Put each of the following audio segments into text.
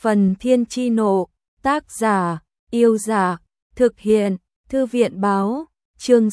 Phần Thiên Chi Nộ, tác giả, Yêu Giả, thực hiện, Thư viện Báo, chương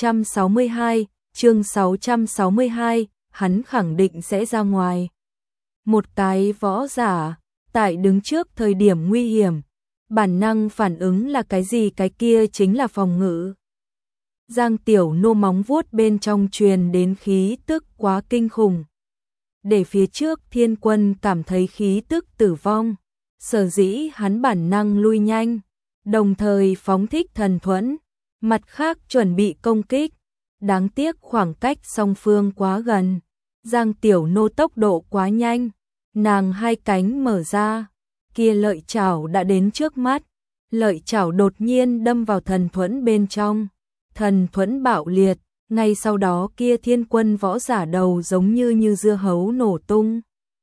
662, hắn khẳng định sẽ ra ngoài. Một cái võ giả, tại đứng trước thời điểm nguy hiểm, bản năng phản ứng là cái gì, cái kia chính là phòng ngự. Giang Tiểu Nô móng vuốt bên trong truyền đến khí tức quá kinh khủng. Để phía trước Thiên Quân cảm thấy khí tức tử vong, sở dĩ hắn bản năng lui nhanh, đồng thời phóng thích thần thuẫn, mặt khác chuẩn bị công kích. Đáng tiếc khoảng cách song phương quá gần, Giang Tiểu Nô tốc độ quá nhanh, nàng hai cánh mở ra, kia lợi chảo đã đến trước mắt, lợi chảo đột nhiên đâm vào thần thuẫn bên trong, thần thuẫn bạo liệt, ngay sau đó kia Thiên Quân võ giả đầu giống như dưa hấu nổ tung,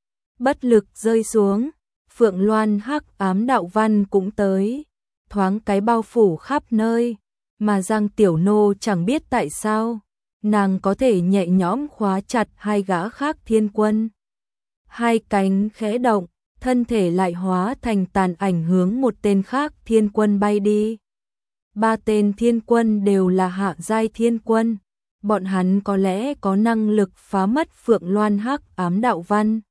bất lực rơi xuống. Phượng Loan hắc ám đạo văn cũng tới, thoáng cái bao phủ khắp nơi, mà Giang Tiểu Nô chẳng biết tại sao, nàng có thể nhẹ nhõm khóa chặt hai gã khác Thiên Quân. Hai cánh khẽ động, thân thể lại hóa thành tàn ảnh hướng một tên khác Thiên Quân bay đi. Ba tên Thiên Quân đều là hạ giai Thiên Quân, bọn hắn có lẽ có năng lực phá mất Phượng Loan hắc ám đạo văn,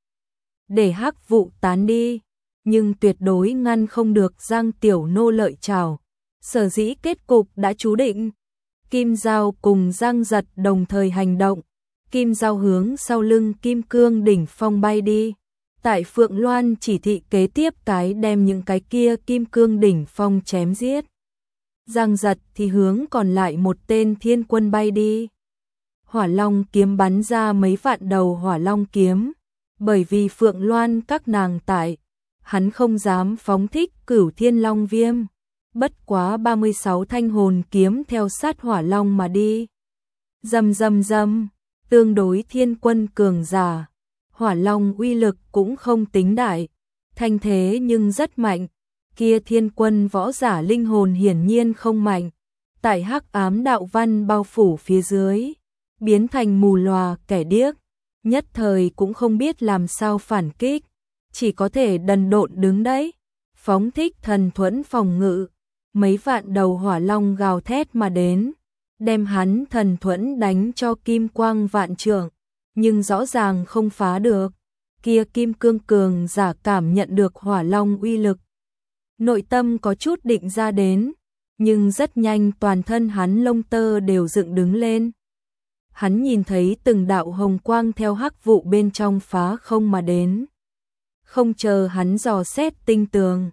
để hắc vụ tán đi, nhưng tuyệt đối ngăn không được Giang Tiểu Nô lợi chảo. Sở dĩ kết cục đã chú định. Kim Dao cùng Giang Giật đồng thời hành động, Kim Dao hướng sau lưng Kim Cương đỉnh phong bay đi. Tại Phượng Loan chỉ thị kế tiếp cái đem những cái kia Kim Cương đỉnh phong chém giết. Giang Giật thì hướng còn lại một tên Thiên Quân bay đi. Hỏa Long kiếm bắn ra mấy vạn đầu hỏa long kiếm, bởi vì Phượng Loan các nàng tại, hắn không dám phóng thích Cửu Thiên Long Viêm. Bất quá 36 thanh hồn kiếm theo sát hỏa long mà đi. Rầm rầm rầm, tương đối Thiên Quân cường giả, hỏa long uy lực cũng không tính đại, thanh thế nhưng rất mạnh. Kia Thiên Quân võ giả linh hồn hiển nhiên không mạnh, tại hắc ám đạo văn bao phủ phía dưới, biến thành mù lòa kẻ điếc, nhất thời cũng không biết làm sao phản kích, chỉ có thể đần độn đứng đấy, phóng thích thần thuẫn phòng ngự. Mấy vạn đầu hỏa long gào thét mà đến, đem hắn thần thuẫn đánh cho kim quang vạn trượng, nhưng rõ ràng không phá được. Kia Kim Cương cường giả cảm nhận được hỏa long uy lực, nội tâm có chút định ra đến, nhưng rất nhanh toàn thân hắn lông tơ đều dựng đứng lên. Hắn nhìn thấy từng đạo hồng quang theo hắc vụ bên trong phá không mà đến. Không chờ hắn dò xét tinh tường,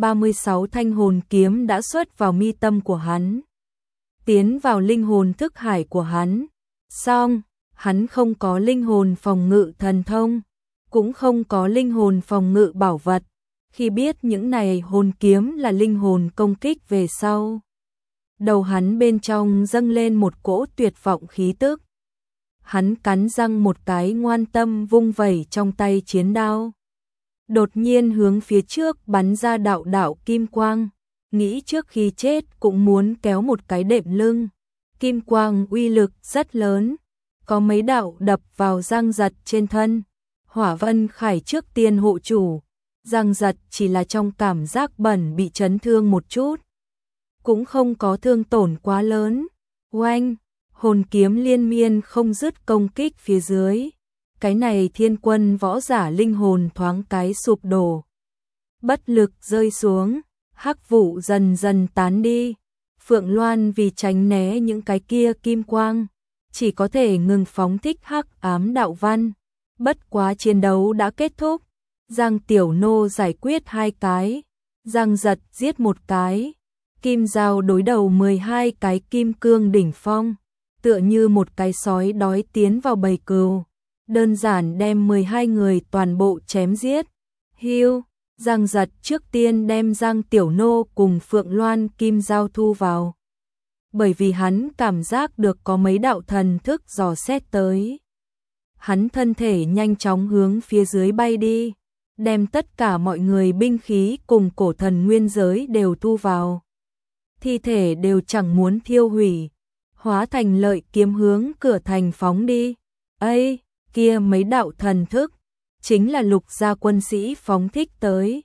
36 thanh hồn kiếm đã xuất vào mi tâm của hắn, tiến vào linh hồn thức hải của hắn. Song, hắn không có linh hồn phòng ngự thần thông, cũng không có linh hồn phòng ngự bảo vật. Khi biết những này hồn kiếm là linh hồn công kích về sau, đầu hắn bên trong dâng lên một cỗ tuyệt vọng khí tức. Hắn cắn răng một cái, ngoan tâm vung vẩy trong tay chiến đao, đột nhiên hướng phía trước bắn ra đạo đạo kim quang, nghĩ trước khi chết cũng muốn kéo một cái đệm lưng. Kim quang uy lực rất lớn, có mấy đạo đập vào Giang Giật trên thân. Hỏa Vân Khải trước tiên hộ chủ, Giang Giật chỉ là trong cảm giác bẩn bị chấn thương một chút, cũng không có thương tổn quá lớn. Oanh, hồn kiếm liên miên không dứt công kích phía dưới. Cái này Thiên Quân võ giả linh hồn thoáng cái sụp đổ, bất lực rơi xuống, hắc vụ dần dần tán đi. Phượng Loan vì tránh né những cái kia kim quang, chỉ có thể ngừng phóng thích hắc ám đạo văn. Bất quá chiến đấu đã kết thúc, Giang Tiểu Nô giải quyết hai cái, Giang Giật giết một cái, Kim Dao đối đầu 12 cái Kim Cương đỉnh phong, tựa như một cái sói đói tiến vào bầy cừu, đơn giản đem 12 người toàn bộ chém giết. Hiu, Giang Giật trước tiên đem Giang Tiểu Nô cùng Phượng Loan Kim Dao thu vào, bởi vì hắn cảm giác được có mấy đạo thần thức dò xét tới. Hắn thân thể nhanh chóng hướng phía dưới bay đi, đem tất cả mọi người binh khí cùng cổ thần nguyên giới đều thu vào. Thi thể đều chẳng muốn thiêu hủy, hóa thành lợi kiếm hướng cửa thành phóng đi. Ây, kia mấy đạo thần thức, chính là Lục gia quân sĩ phóng thích tới.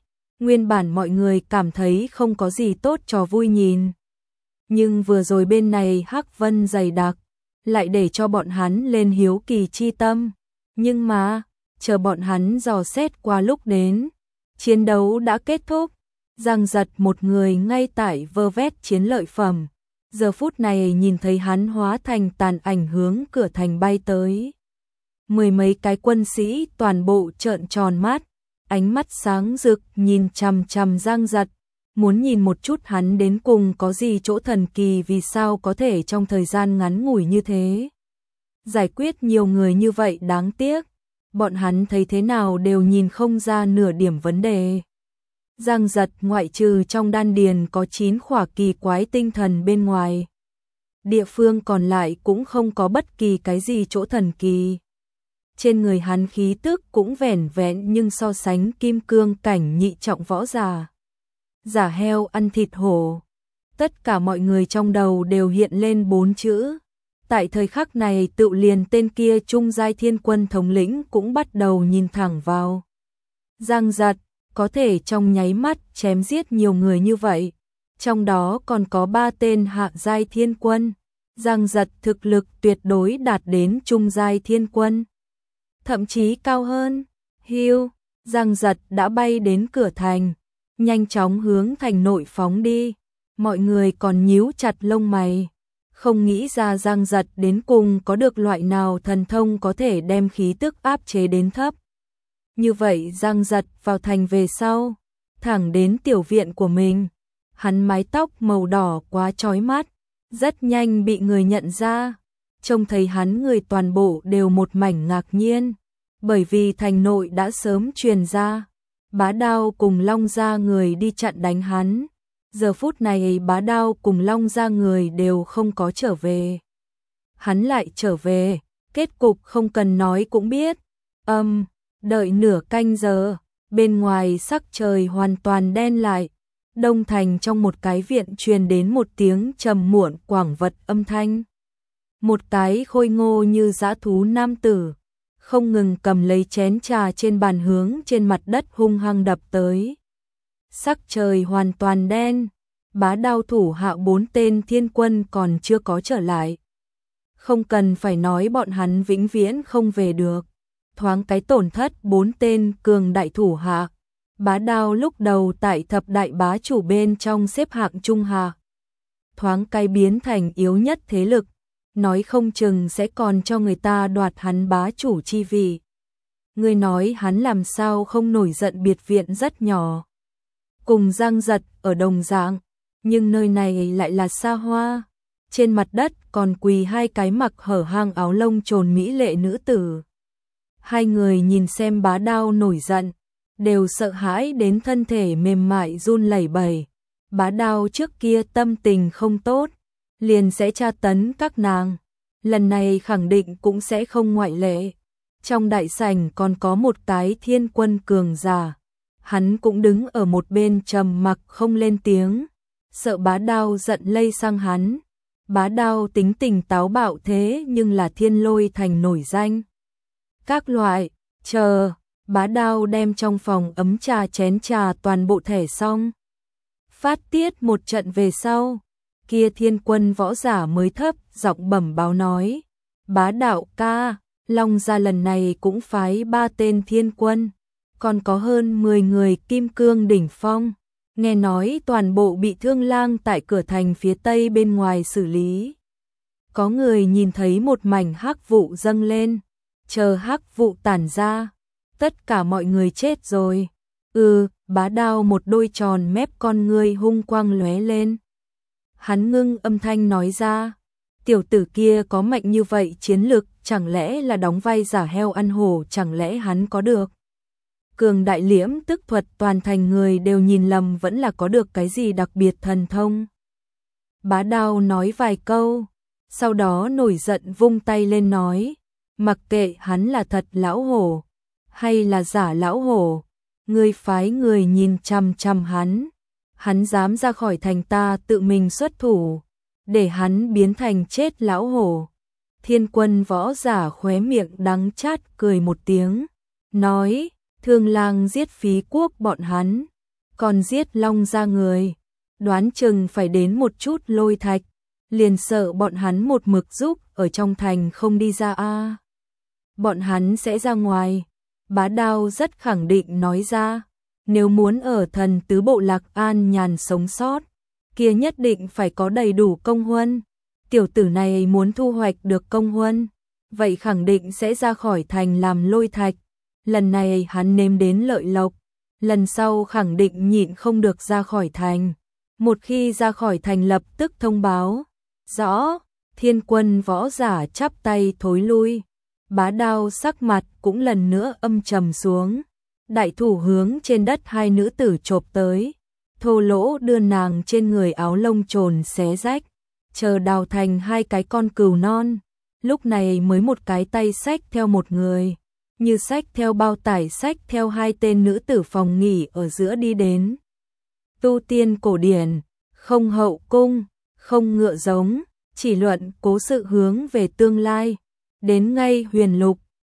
Nguyên bản mọi người cảm thấy không có gì tốt cho vui nhìn. Nhưng vừa rồi bên này hắc vân dày đặc, lại để cho bọn hắn lên hiếu kỳ chi tâm. Nhưng mà, chờ bọn hắn dò xét qua lúc đến, chiến đấu đã kết thúc. Giang Giật một người ngay tại vơ vét chiến lợi phẩm. Giờ phút này nhìn thấy hắn hóa thành tàn ảnh hướng cửa thành bay tới. Mười mấy cái quân sĩ toàn bộ trợn tròn mắt, ánh mắt sáng rực nhìn chằm chằm Giang Giật, muốn nhìn một chút hắn đến cùng có gì chỗ thần kỳ, vì sao có thể trong thời gian ngắn ngủi như thế giải quyết nhiều người như vậy. Đáng tiếc, bọn hắn thấy thế nào đều nhìn không ra nửa điểm vấn đề. Giang Giật ngoại trừ trong đan điền có 9 khỏa kỳ quái tinh thần bên ngoài, địa phương còn lại cũng không có bất kỳ cái gì chỗ thần kỳ. Trên người hắn khí tức cũng vẻn vẹn nhưng so sánh kim cương cảnh nhị trọng võ giả. Giả heo ăn thịt hổ. Tất cả mọi người trong đầu đều hiện lên 4 chữ. Tại thời khắc này tự liền tên kia trung giai thiên quân thống lĩnh cũng bắt đầu nhìn thẳng vào. Giang Giật có thể trong nháy mắt chém giết nhiều người như vậy. Trong đó còn có 3 tên hạ giai thiên quân. Giang Giật thực lực tuyệt đối đạt đến trung giai thiên quân. Thậm chí cao hơn. Hiu, Giang Giật đã bay đến cửa thành, nhanh chóng hướng thành nội phóng đi. Mọi người còn nhíu chặt lông mày, không nghĩ ra Giang Giật đến cùng có được loại nào thần thông có thể đem khí tức áp chế đến thấp. Như vậy Giang Giật vào thành về sau, thẳng đến tiểu viện của mình. Hắn mái tóc màu đỏ quá chói mắt, rất nhanh bị người nhận ra. Trông thấy hắn người toàn bộ đều một mảnh ngạc nhiên, bởi vì thành nội đã sớm truyền ra, Bá Đao cùng Long gia người đi chặn đánh hắn. Giờ phút này Bá Đao cùng Long gia người đều không có trở về. Hắn lại trở về, kết cục không cần nói cũng biết. Đợi nửa canh giờ, bên ngoài sắc trời hoàn toàn đen lại. Đông thành trong một cái viện truyền đến một tiếng trầm muộn quảng vật âm thanh. Một cái khôi ngô như dã thú nam tử, không ngừng cầm lấy chén trà trên bàn hướng trên mặt đất hung hăng đập tới. Sắc trời hoàn toàn đen, Bá Đao thủ hạ 4 tên thiên quân còn chưa có trở lại. Không cần phải nói bọn hắn vĩnh viễn không về được. Thoáng cái tổn thất 4 tên cường đại thủ hạ. Bá Đao lúc đầu tại thập đại bá chủ bên trong xếp hạng trung hạ, thoáng cái biến thành yếu nhất thế lực, nói không chừng sẽ còn cho người ta đoạt hắn bá chủ chi vị. Người nói hắn làm sao không nổi giận, biệt viện rất nhỏ, cùng Giang Giật ở đồng dạng, nhưng nơi này lại là xa hoa. Trên mặt đất còn quỳ 2 cái mặc hở hang áo lông trồn mỹ lệ nữ tử. Hai người nhìn xem Bá Đao nổi giận, đều sợ hãi đến thân thể mềm mại run lẩy bẩy. Bá Đao trước kia tâm tình không tốt, liền sẽ tra tấn các nàng. Lần này khẳng định cũng sẽ không ngoại lệ. Trong đại sảnh còn có một cái thiên quân cường giả. Hắn cũng đứng ở một bên trầm mặc không lên tiếng, sợ Bá Đao giận lây sang hắn. Bá Đao tính tình táo bạo thế nhưng là Thiên Lôi thành nổi danh. Các loại, chờ, Bá Đao đem trong phòng ấm trà chén trà toàn bộ thẻ xong. Phát tiết một trận về sau, kia thiên quân võ giả mới thấp giọng bẩm báo nói. Bá đạo ca, Long gia lần này cũng phái 3 tên thiên quân, còn có hơn 10 người kim cương đỉnh phong. Nghe nói toàn bộ bị Thương Lang tại cửa thành phía tây bên ngoài xử lý. Có người nhìn thấy một mảnh hắc vụ dâng lên, chờ hắc vụ tản ra, tất cả mọi người chết rồi. Bá Đao một đôi tròn mép con ngươi hung quang lóe lên. Hắn ngưng âm thanh nói ra, tiểu tử kia có mạnh như vậy chiến lực, chẳng lẽ là đóng vai giả heo ăn hổ, chẳng lẽ hắn có được cường đại liễm tức thuật, toàn thành người đều nhìn lầm vẫn là có được cái gì đặc biệt thần thông. Bá Đao nói vài câu, sau đó nổi giận vung tay lên nói, mặc kệ hắn là thật lão hổ hay là giả lão hổ, ngươi phái người nhìn chằm chằm hắn dám ra khỏi thành ta tự mình xuất thủ, để hắn biến thành chết lão hổ. Thiên quân võ giả khóe miệng đắng chát cười một tiếng, nói, Thương Lang giết phí quốc bọn hắn, còn giết Long gia người, đoán chừng phải đến một chút lôi thạch, liền sợ bọn hắn một mực giúp ở trong thành không đi ra a. Bọn hắn sẽ ra ngoài, Bá Đao rất khẳng định nói ra, nếu muốn ở Thần Tứ Bộ Lạc an nhàn sống sót, kia nhất định phải có đầy đủ công huân. Tiểu tử này muốn thu hoạch được công huân, vậy khẳng định sẽ ra khỏi thành làm lôi thạch. Lần này hắn nếm đến lợi lộc, lần sau khẳng định nhịn không được ra khỏi thành. Một khi ra khỏi thành lập tức thông báo. Rõ, Thiên Quân võ giả chắp tay thối lui. Bá Đao sắc mặt cũng lần nữa âm trầm xuống. Đại thủ hướng trên đất hai nữ tử chộp tới. Thô lỗ đưa nàng trên người áo lông trồn xé rách. Chờ đào thành hai cái con cừu non. Lúc này mới một cái tay xách theo một người. Như xách theo bao tải xách theo hai tên nữ tử phòng nghỉ ở giữa đi đến. Tu tiên cổ điển, không hậu cung, không ngựa giống, chỉ luận cố sự hướng về tương lai. Đến ngay Huyền Lục,